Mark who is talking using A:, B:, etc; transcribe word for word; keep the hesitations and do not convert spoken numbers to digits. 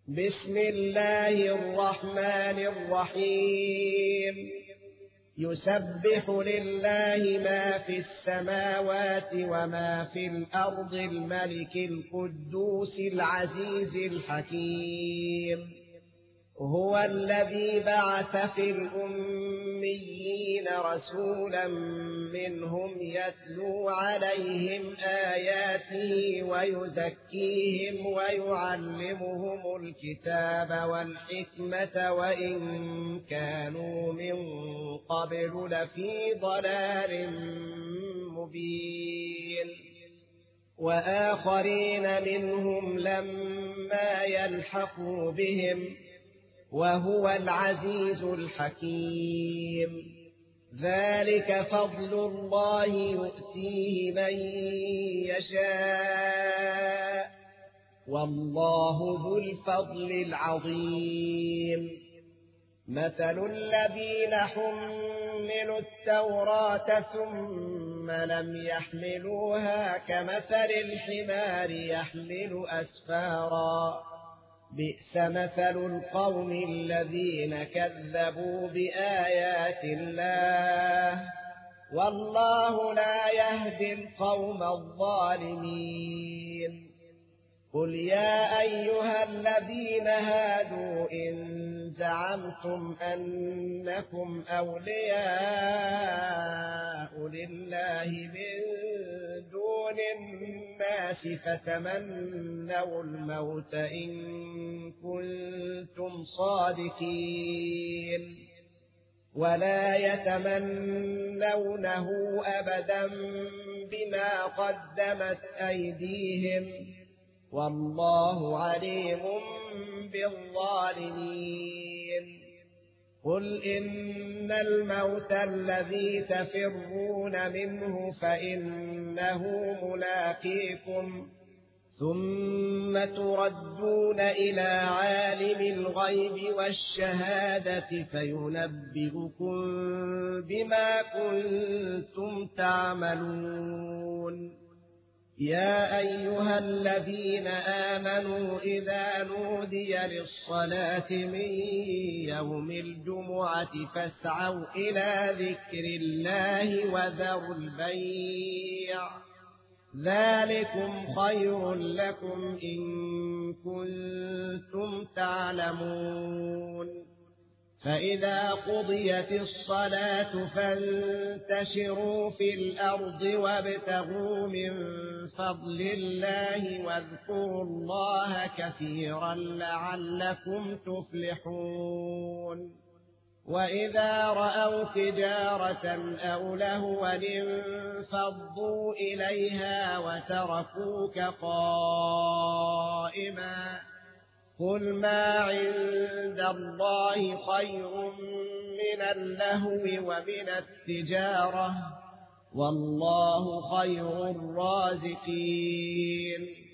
A: بسم الله الرحمن الرحيم يسبح لله ما في السماوات وما في الأرض الملك القدوس العزيز الحكيم هو الذي بعث في الأميين رسولا منهم يتلو عليهم آياته ويزكيهم ويعلمهم الكتاب والحكمة وإن كانوا من قبل لفي ضلال مبين وآخرين منهم لما يلحقوا بهم وهو العزيز الحكيم ذلك فضل الله يؤتيه من يشاء والله ذو الفضل العظيم مثل الذين حملوا التوراة ثم لم يحملوها كمثل الحمار يحمل أسفارا بئس مثل القوم الذين كذبوا بآيات الله والله لا يهدي القوم الظالمين قل يا أيها الذين هادوا إن زعمتم أنكم أولياء لله من دون الناس فتمنوا الموت إن كنتم صادقين ولا يتمنونه أبدا بما قدمت أيديهم والله عليم بالظالمين قل إن الموت الذي تفرون منه فإنه ملاقيكم ثم تردون إلى عالم الغيب والشهادة فينبئكم بما كنتم تعملون يا أيها الذين آمنوا إذا نودي للصلاة من يوم الجمعة فاسعوا إلى ذكر الله وذروا البيع ذلكم خير لكم إن كنتم تعلمون فإذا قضيت الصلاة فانتشروا في الأرض وابتغوا من فضل الله واذكروا الله كثيرا لعلكم تفلحون وإذا رأوا تجارة أو لهوا انفضوا إليها وتركوك قائما قل ما عند الله خير من اللهو ومن التجارة والله خير الرازقين